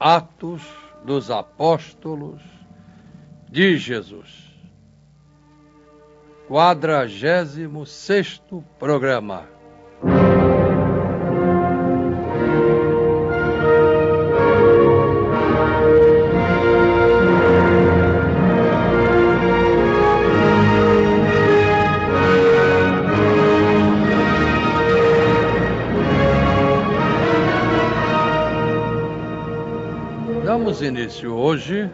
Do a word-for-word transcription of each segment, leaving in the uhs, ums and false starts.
Atos dos Apóstolos de Jesus. Quadragésimo sexto programa. Damos início hoje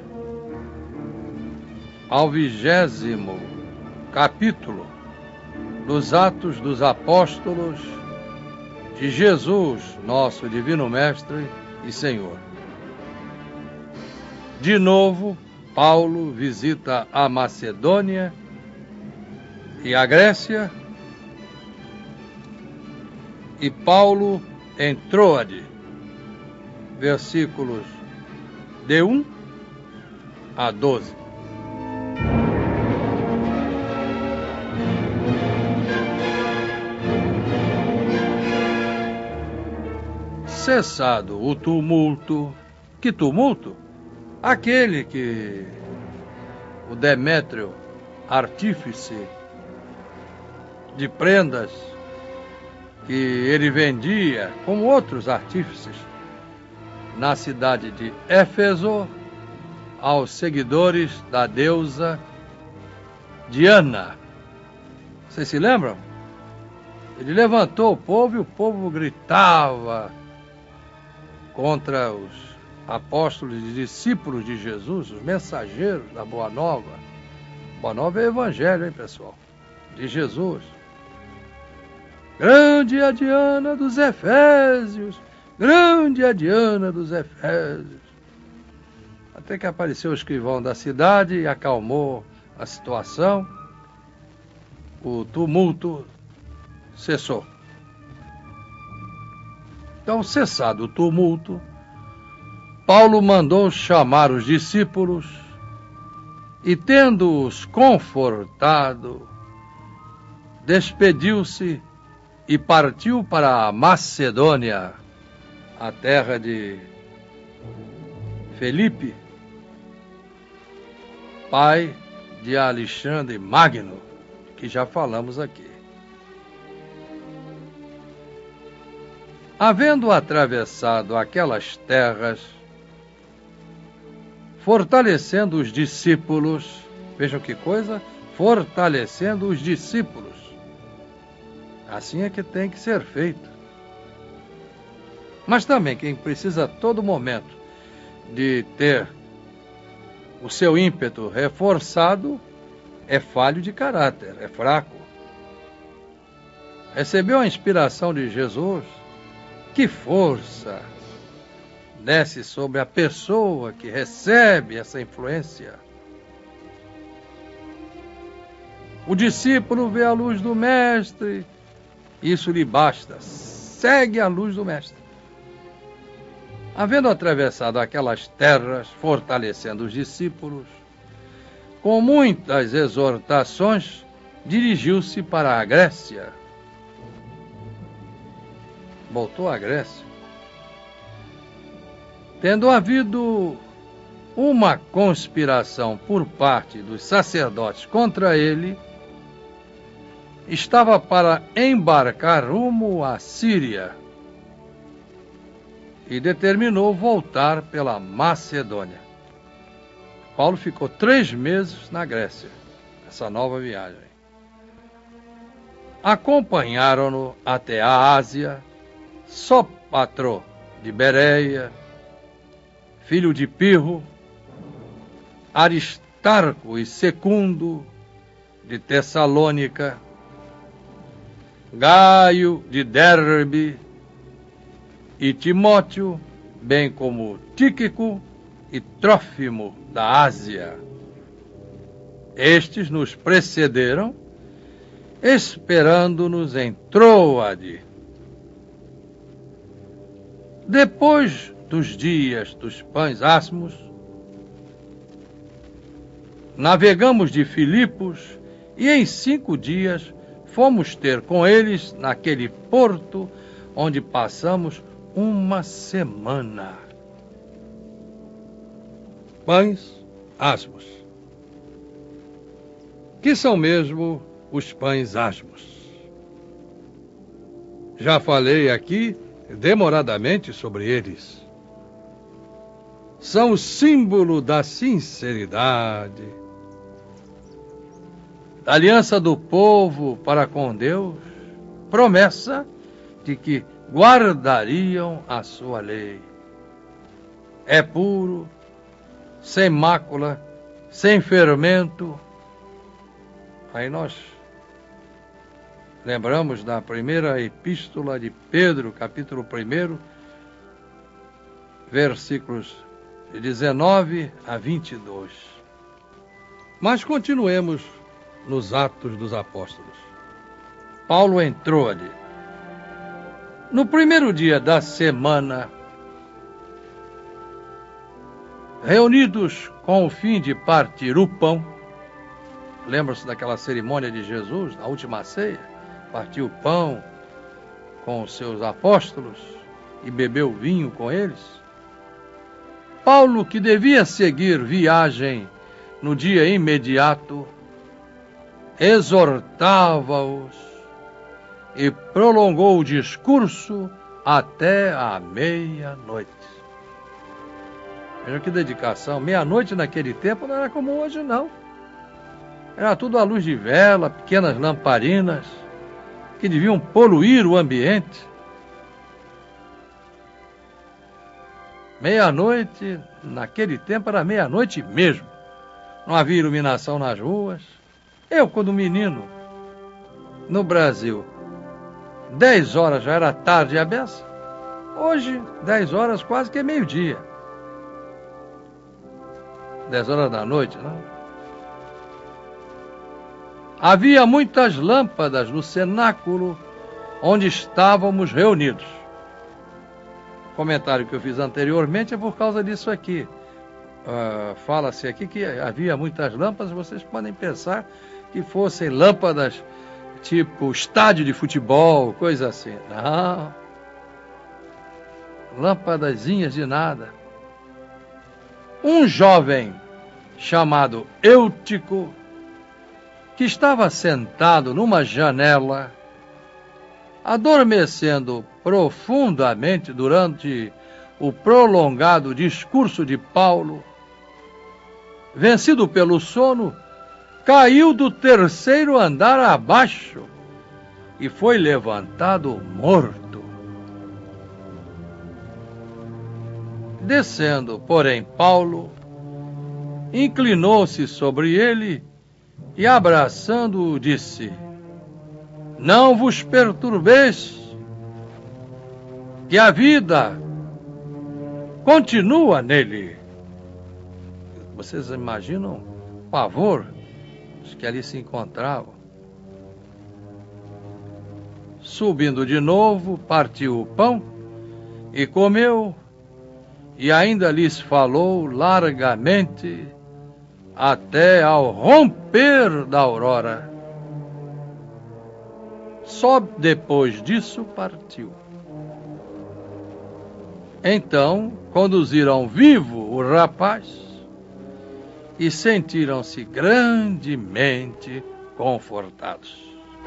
ao vigésimo capítulo dos Atos dos Apóstolos de Jesus, nosso Divino Mestre e Senhor. De novo, Paulo visita a Macedônia e a Grécia, e Paulo em Troade, versículos de um a doze. Cessado o tumulto. Que tumulto? Aquele que o Demétrio, artífice de prendas, que ele vendia, como outros artífices, na cidade de Éfeso, aos seguidores da deusa Diana. Vocês se lembram? Ele levantou o povo e o povo gritava contra os apóstolos e discípulos de Jesus, os mensageiros da Boa Nova. Boa Nova é o Evangelho, hein, pessoal? De Jesus. Grande é a Diana dos Efésios! Grande a Diana dos Efésios. Até que apareceu o escrivão da cidade e acalmou a situação. O tumulto cessou. Então, cessado o tumulto, Paulo mandou chamar os discípulos e, tendo-os confortado, despediu-se e partiu para a Macedônia, a terra de Felipe, pai de Alexandre Magno, que já falamos aqui. Havendo atravessado aquelas terras, fortalecendo os discípulos, vejam que coisa, fortalecendo os discípulos. Assim é que tem que ser feito. Mas também quem precisa a todo momento de ter o seu ímpeto reforçado é falho de caráter, é fraco. Recebeu a inspiração de Jesus, que força desce sobre a pessoa que recebe essa influência. O discípulo vê a luz do Mestre, isso lhe basta, segue a luz do Mestre. Havendo atravessado aquelas terras, fortalecendo os discípulos, com muitas exortações, dirigiu-se para a Grécia. Voltou à Grécia. Tendo havido uma conspiração por parte dos sacerdotes contra ele, estava para embarcar rumo à Síria e determinou voltar pela Macedônia. Paulo ficou três meses na Grécia, essa nova viagem. Acompanharam-no até a Ásia, Sópatro de Bereia, filho de Pirro, Aristarco e Secundo de Tessalônica, Gaio de Derbe e Timóteo, bem como Tíquico e Trófimo da Ásia. Estes nos precederam, esperando-nos em Troade. Depois dos dias dos pães asmos, navegamos de Filipos e em cinco dias fomos ter com eles naquele porto onde passamos uma semana. pães asmos. Que são mesmo os pães asmos? Já falei aqui demoradamente sobre eles. São o símbolo da sinceridade, da aliança do povo para com Deus, promessa de que guardariam a sua lei. É puro, sem mácula, sem fermento. Aí nós lembramos da primeira epístola de Pedro, capítulo um, versículos de dezenove a vinte e dois. Mas continuemos nos Atos dos Apóstolos. Paulo entrou ali. No primeiro dia da semana, reunidos com o fim de partir o pão, lembra-se daquela cerimônia de Jesus, na última ceia? Partiu o pão com os seus apóstolos e bebeu vinho com eles. Paulo, que devia seguir viagem no dia imediato, exortava-os e prolongou o discurso até a meia-noite. Veja que dedicação. Meia-noite naquele tempo não era como hoje, não. Era tudo à luz de vela, pequenas lamparinas, que deviam poluir o ambiente. Meia-noite, naquele tempo, era meia-noite mesmo. Não havia iluminação nas ruas. Eu, quando menino, no Brasil, dez horas já era tarde a beça. Hoje, dez horas quase que é meio-dia. Dez horas da noite, não? Havia muitas lâmpadas no cenáculo onde estávamos reunidos. O comentário que eu fiz anteriormente é por causa disso aqui. Uh, fala-se aqui que havia muitas lâmpadas, vocês podem pensar que fossem lâmpadas tipo estádio de futebol, coisa assim. Não. Lâmpadazinhas de nada. Um jovem chamado Eutico, que estava sentado numa janela, adormecendo profundamente durante o prolongado discurso de Paulo, vencido pelo sono, caiu do terceiro andar abaixo e foi levantado morto. Descendo, porém, Paulo inclinou-se sobre ele e, abraçando-o, disse: não vos perturbeis, que a vida continua nele. Vocês imaginam o pavor dos que ali se encontravam? Subindo de novo, partiu o pão e comeu, e ainda lhes falou largamente até ao romper da aurora. Só depois disso partiu. Então conduziram vivo o rapaz e sentiram-se grandemente confortados.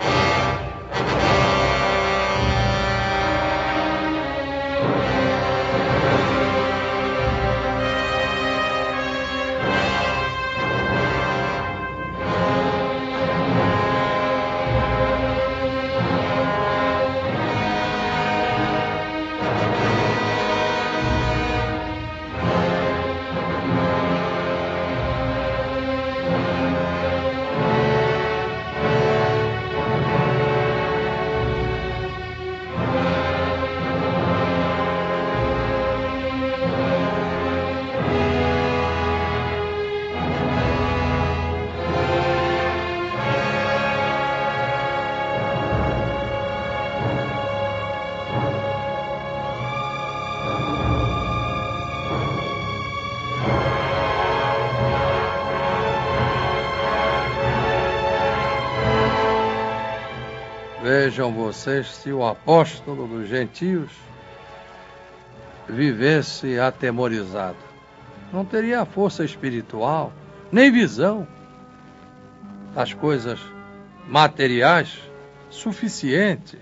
Vejam vocês se o apóstolo dos gentios vivesse atemorizado. não teria força espiritual, nem visão das coisas materiais suficiente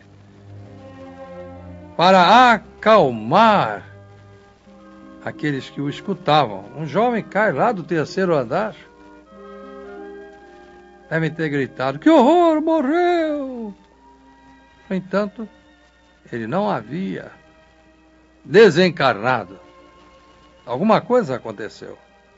para acalmar aqueles que o escutavam. Um jovem cai lá do terceiro andar. Devem ter gritado: que horror, morreu! No entanto, ele não havia desencarnado. Alguma coisa aconteceu.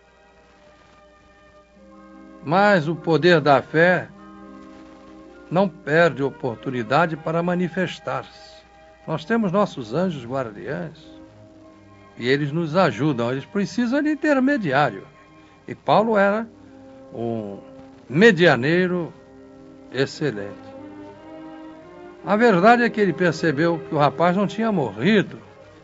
Mas o poder da fé não perde oportunidade para manifestar-se. Nós temos nossos anjos guardiães e eles nos ajudam. Eles precisam de intermediário. E Paulo era um medianeiro excelente. A verdade é que ele percebeu que o rapaz não tinha morrido.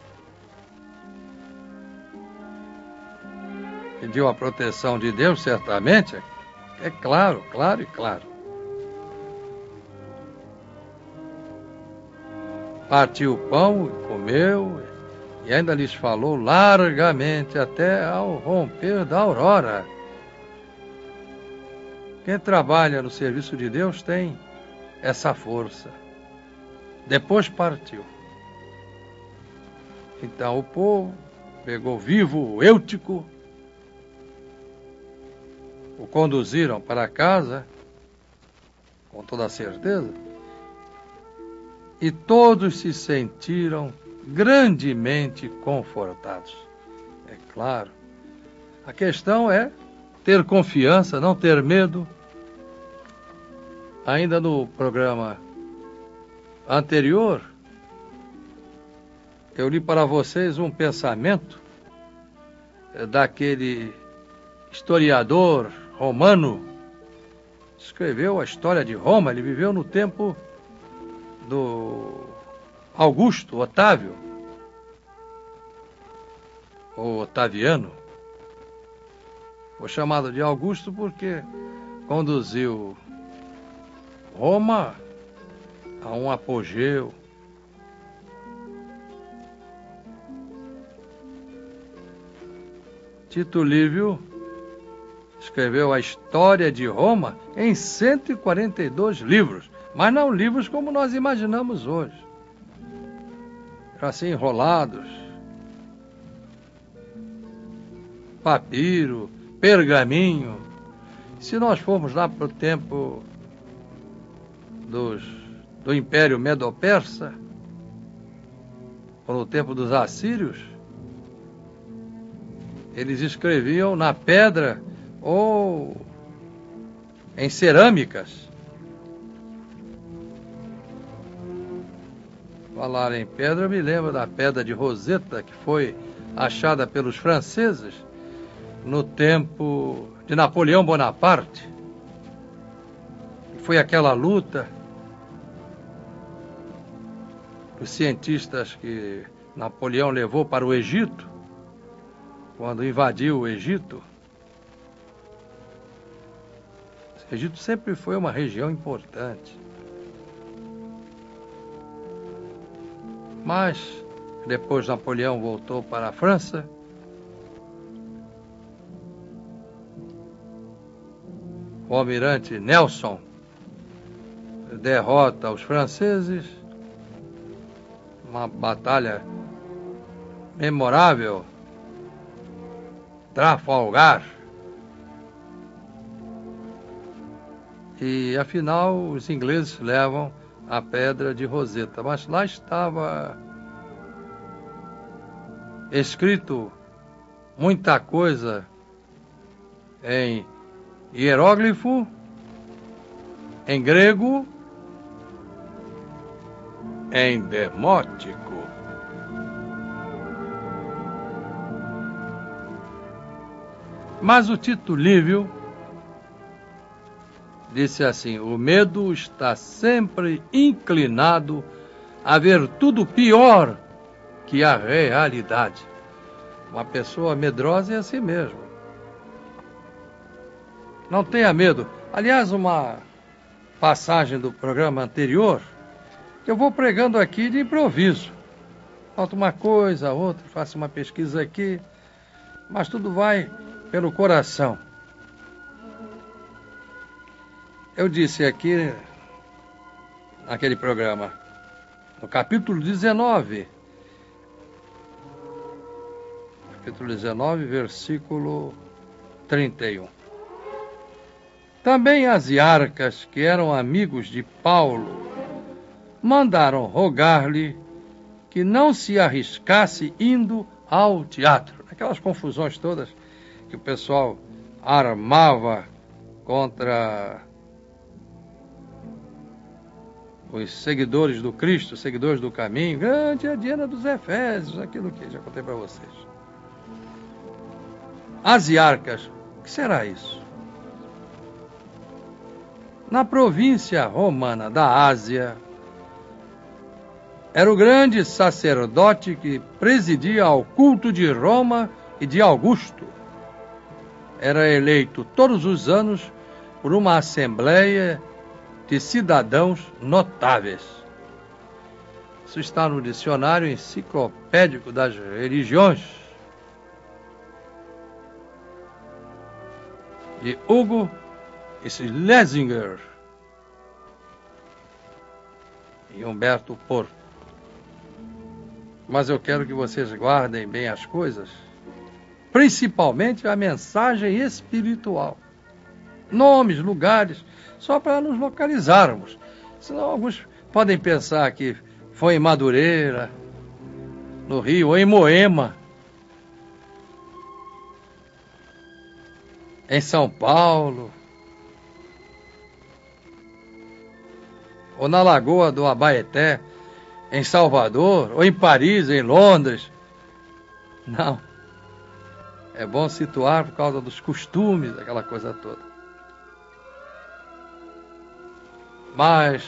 Pediu a proteção de Deus, certamente. É claro, claro e claro. Partiu o pão, comeu e ainda lhes falou largamente até ao romper da aurora. Quem trabalha no serviço de Deus tem essa força. Depois partiu. Então o povo pegou vivo o Eutico, o conduziram para casa, com toda certeza, e todos se sentiram grandemente confortados. É claro. A questão é ter confiança, não ter medo. Ainda no programa anterior, eu li para vocês um pensamento daquele historiador romano. Escreveu a história de Roma. Ele viveu no tempo do Augusto, Otávio, ou Otaviano. Foi chamado de Augusto porque conduziu Roma a um apogeu. Tito Livio escreveu a história de Roma em cento e quarenta e dois livros, mas não livros como nós imaginamos hoje. Eram assim enrolados, papiro, pergaminho. Se nós formos lá para o tempo dos, do Império Medo-Persa, ou no tempo dos assírios, eles escreviam na pedra ou em cerâmicas. Falar em pedra, eu me lembro da pedra de Roseta, que foi achada pelos franceses no tempo de Napoleão Bonaparte. Foi aquela luta dos cientistas que Napoleão levou para o Egito, quando invadiu o Egito. O Egito sempre foi uma região importante. Mas, depois Napoleão voltou para a França. O almirante Nelson derrota os franceses. Uma batalha memorável. Trafalgar. E, afinal, os ingleses levam a pedra de Roseta. Mas lá estava escrito muita coisa em hieróglifo, em grego, em demótico. Mas o Tito Livio disse assim: o medo está sempre inclinado a ver tudo pior que a realidade. Uma pessoa medrosa é assim mesmo. Não tenha medo. Aliás, uma passagem do programa anterior, eu vou pregando aqui de improviso. Falta uma coisa, outra, faço uma pesquisa aqui. mas tudo vai pelo coração. Eu disse aqui, naquele programa, no capítulo dezenove, capítulo dezenove, versículo trinta e um. Também as iarcas, que eram amigos de Paulo, mandaram rogar-lhe que não se arriscasse indo ao teatro. Aquelas confusões todas que o pessoal armava contra os seguidores do Cristo, seguidores do caminho. Grande é a Diana dos Efésios, aquilo que já contei para vocês. As iarcas, o que será isso? Na província romana da Ásia, era o grande sacerdote que presidia ao culto de Roma e de Augusto. Era eleito todos os anos por uma assembleia de cidadãos notáveis. Isso está no dicionário enciclopédico das religiões, de Hugo Schlesinger e Humberto Porto. Mas eu quero que vocês guardem bem as coisas, principalmente a mensagem espiritual. Nomes, lugares, só para nos localizarmos. Senão alguns podem pensar que foi em Madureira, no Rio, ou em Moema, em São Paulo, ou na Lagoa do Abaeté, em Salvador, ou em Paris, em Londres. Não. É bom situar por causa dos costumes, aquela coisa toda. Mas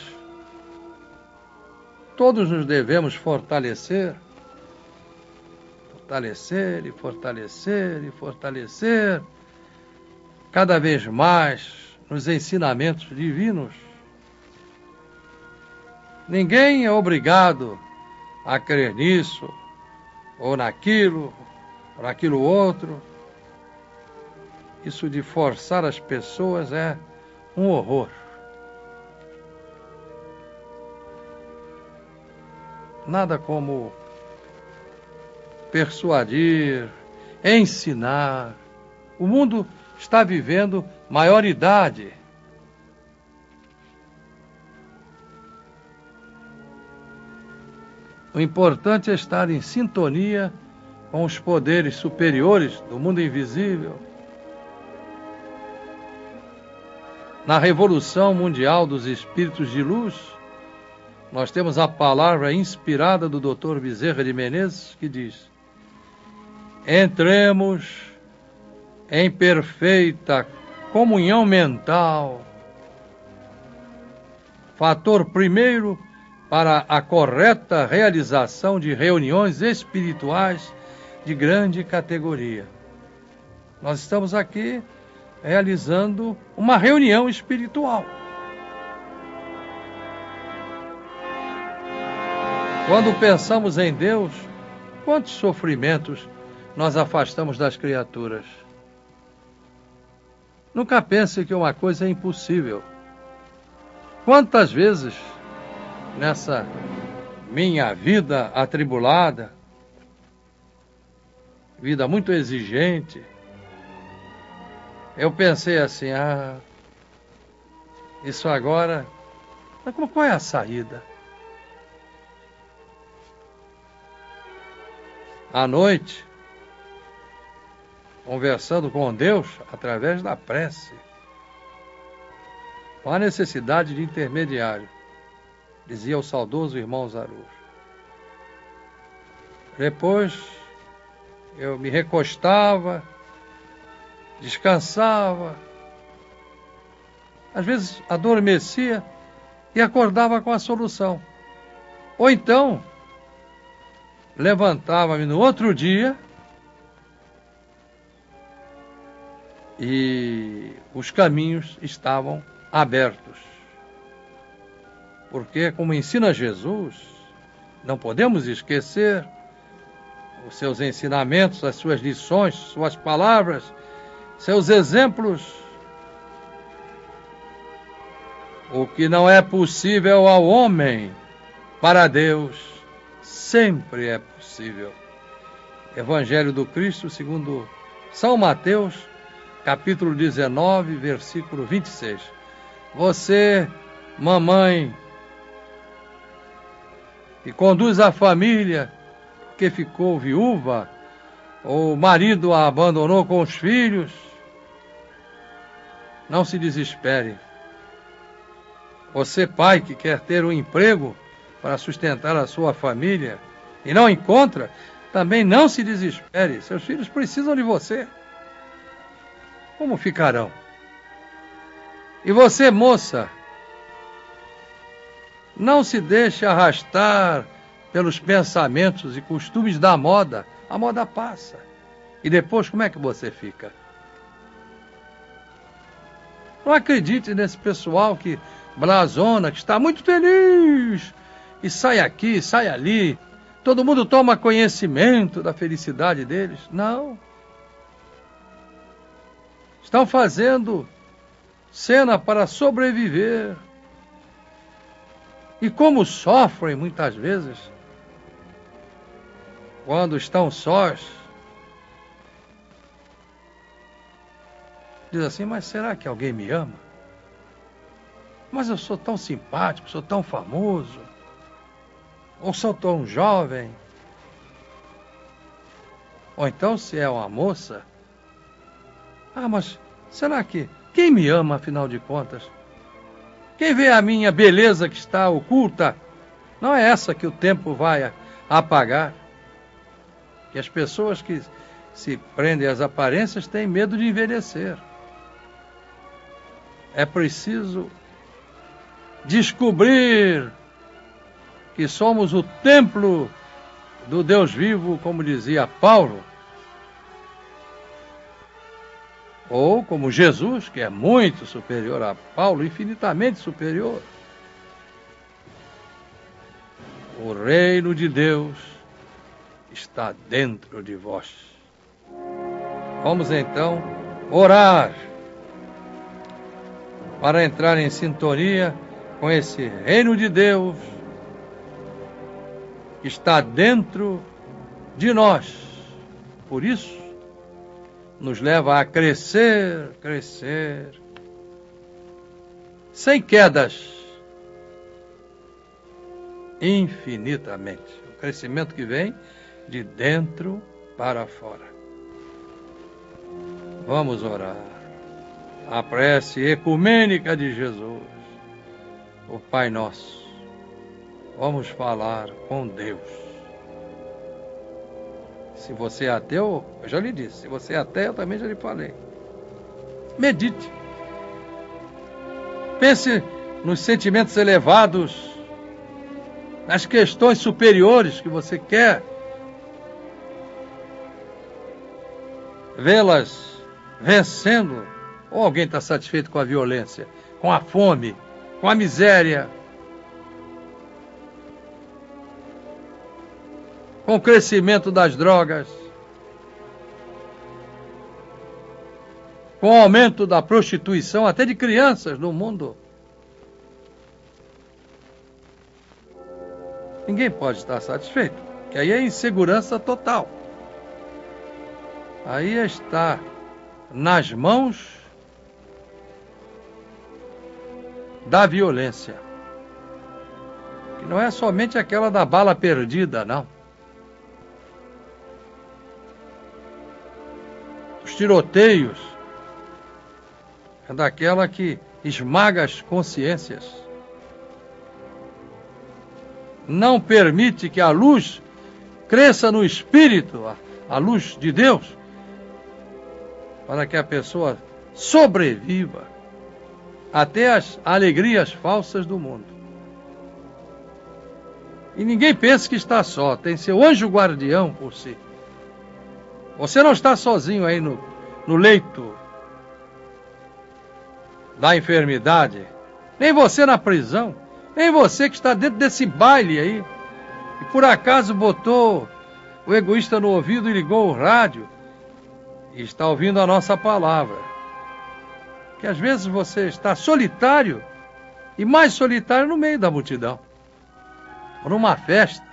todos nos devemos fortalecer, fortalecer e fortalecer e fortalecer cada vez mais nos ensinamentos divinos. Ninguém é obrigado a crer nisso, ou naquilo, ou naquilo outro. Isso de forçar as pessoas é um horror. Nada como persuadir, ensinar. O mundo está vivendo maioridade. O importante é estar em sintonia com os poderes superiores do mundo invisível. Na Revolução Mundial dos Espíritos de Luz, nós temos a palavra inspirada do doutor Bezerra de Menezes, que diz: entremos em perfeita comunhão mental, fator primeiro para a correta realização de reuniões espirituais de grande categoria. Nós estamos aqui realizando uma reunião espiritual. Quando pensamos em Deus, quantos sofrimentos nós afastamos das criaturas? Nunca pense que uma coisa é impossível. Quantas vezes nessa minha vida atribulada, vida muito exigente, eu pensei assim, ah, isso agora, mas qual é a saída? À noite, conversando com Deus através da prece, com a necessidade de intermediário, dizia o saudoso irmão Zarujo. Depois, eu me recostava, descansava, às vezes adormecia e acordava com a solução. Ou então, levantava-me no outro dia e os caminhos estavam abertos. Porque, como ensina Jesus, não podemos esquecer os seus ensinamentos, as suas lições, suas palavras, seus exemplos. O que não é possível ao homem, para Deus, sempre é possível. Evangelho do Cristo, segundo São Mateus, capítulo dezenove, versículo vinte e seis. Você, mamãe, que conduz a família, que ficou viúva, ou o marido a abandonou com os filhos, não se desespere. Você, pai, que quer ter um emprego para sustentar a sua família e não encontra, também não se desespere. Seus filhos precisam de você. Como ficarão? E você, moça, não se deixe arrastar pelos pensamentos e costumes da moda. A moda passa. E depois, como é que você fica? Não acredite nesse pessoal que blasona, que está muito feliz, e sai aqui, sai ali. Todo mundo toma conhecimento da felicidade deles. Não. Estão fazendo cena para sobreviver. E como sofrem muitas vezes, quando estão sós, diz assim, mas será que alguém me ama? Mas eu sou tão simpático, sou tão famoso, ou sou tão jovem. Ou então, se é uma moça, ah, mas será que quem me ama, afinal de contas? Quem vê a minha beleza que está oculta, não é essa que o tempo vai apagar. Que as pessoas que se prendem às aparências têm medo de envelhecer. É preciso descobrir que somos o templo do Deus vivo, como dizia Paulo. Ou como Jesus, que é muito superior a Paulo, infinitamente superior. O reino de Deus está dentro de vós. Vamos então orar para entrar em sintonia com esse reino de Deus que está dentro de nós. Por isso, nos leva a crescer, crescer, sem quedas, infinitamente. O crescimento que vem de dentro para fora. Vamos orar. A prece ecumênica de Jesus, o Pai Nosso. Vamos falar com Deus. Se você é ateu, eu já lhe disse. Se você é ateu, eu também já lhe falei. Medite. Pense nos sentimentos elevados, nas questões superiores que você quer vê-las vencendo. Ou alguém está satisfeito com a violência, com a fome, com a miséria, com o crescimento das drogas, com o aumento da prostituição, até de crianças no mundo. Ninguém pode estar satisfeito, que aí é insegurança total. Aí está nas mãos da violência, que não é somente aquela da bala perdida, não. Os tiroteios é daquela que esmaga as consciências. Não permite que a luz cresça no espírito, a, a luz de Deus, para que a pessoa sobreviva até as alegrias falsas do mundo. E ninguém pensa que está só, tem seu anjo guardião por si. Você não está sozinho aí no, no leito da enfermidade, nem você na prisão, nem você que está dentro desse baile aí, e por acaso botou o egoísta no ouvido e ligou o rádio e está ouvindo a nossa palavra. Que às vezes você está solitário e mais solitário no meio da multidão, ou numa festa.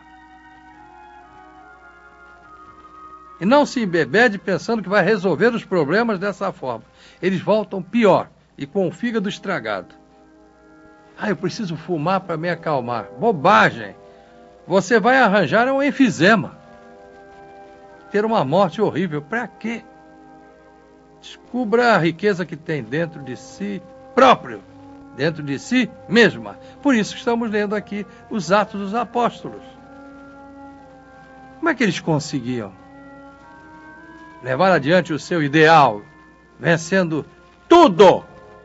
E não se embebede pensando que vai resolver os problemas dessa forma. Eles voltam pior e com o fígado estragado. Ah, eu preciso fumar para me acalmar. Bobagem! Você vai arranjar um enfisema. Ter uma morte horrível. Para quê? Descubra a riqueza que tem dentro de si próprio, dentro de si mesma. Por isso estamos lendo aqui os Atos dos Apóstolos. Como é que eles conseguiam levar adiante o seu ideal, vencendo tudo?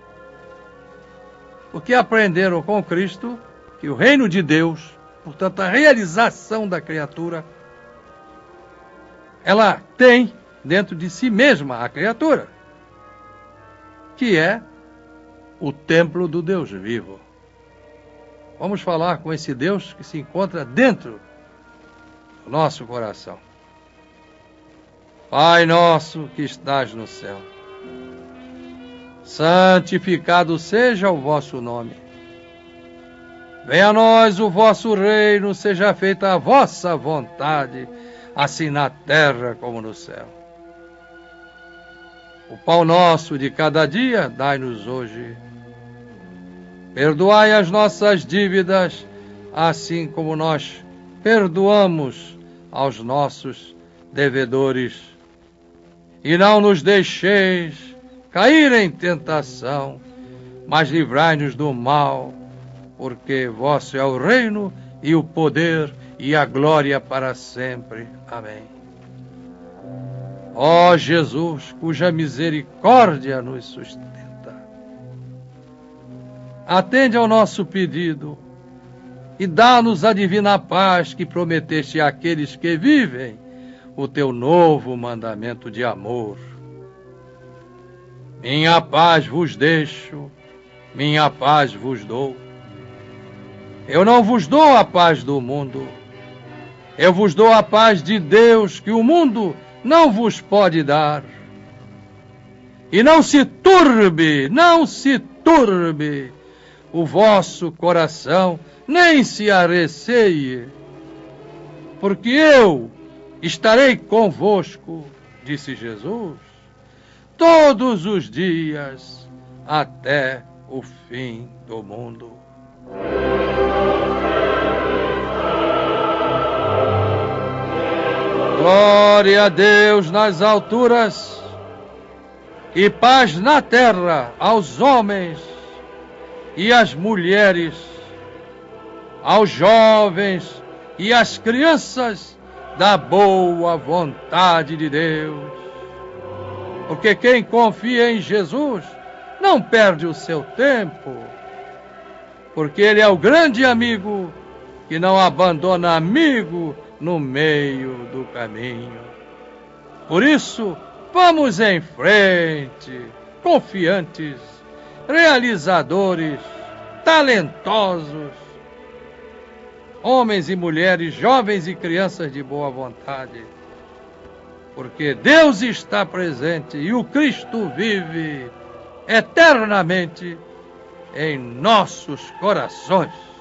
Porque aprenderam com Cristo que o reino de Deus, portanto a realização da criatura, ela tem dentro de si mesma a criatura, que é o templo do Deus vivo. Vamos falar com esse Deus que se encontra dentro do nosso coração. Pai nosso que estás no céu, santificado seja o vosso nome. Venha a nós o vosso reino, seja feita a vossa vontade, assim na terra como no céu. O pão nosso de cada dia dai-nos hoje. Perdoai as nossas dívidas, assim como nós perdoamos aos nossos devedores. E não nos deixeis cair em tentação, mas livrai-nos do mal, porque vosso é o reino e o poder e a glória para sempre. Amém. Ó Jesus, cuja misericórdia nos sustenta, atende ao nosso pedido e dá-nos a divina paz que prometeste àqueles que vivem o teu novo mandamento de amor. Minha paz vos deixo, minha paz vos dou. Eu não vos dou a paz do mundo, eu vos dou a paz de Deus que o mundo não vos pode dar. E não se turbe, não se turbe o vosso coração, nem se arreceie, porque eu estarei convosco, disse Jesus, todos os dias até o fim do mundo. Glória a Deus nas alturas e paz na terra aos homens e às mulheres, aos jovens e às crianças da boa vontade de Deus. Porque quem confia em Jesus não perde o seu tempo, porque Ele é o grande amigo que não abandona amigo no meio do caminho. Por isso, vamos em frente, confiantes, realizadores, talentosos, homens e mulheres, jovens e crianças de boa vontade, porque Deus está presente e o Cristo vive eternamente em nossos corações.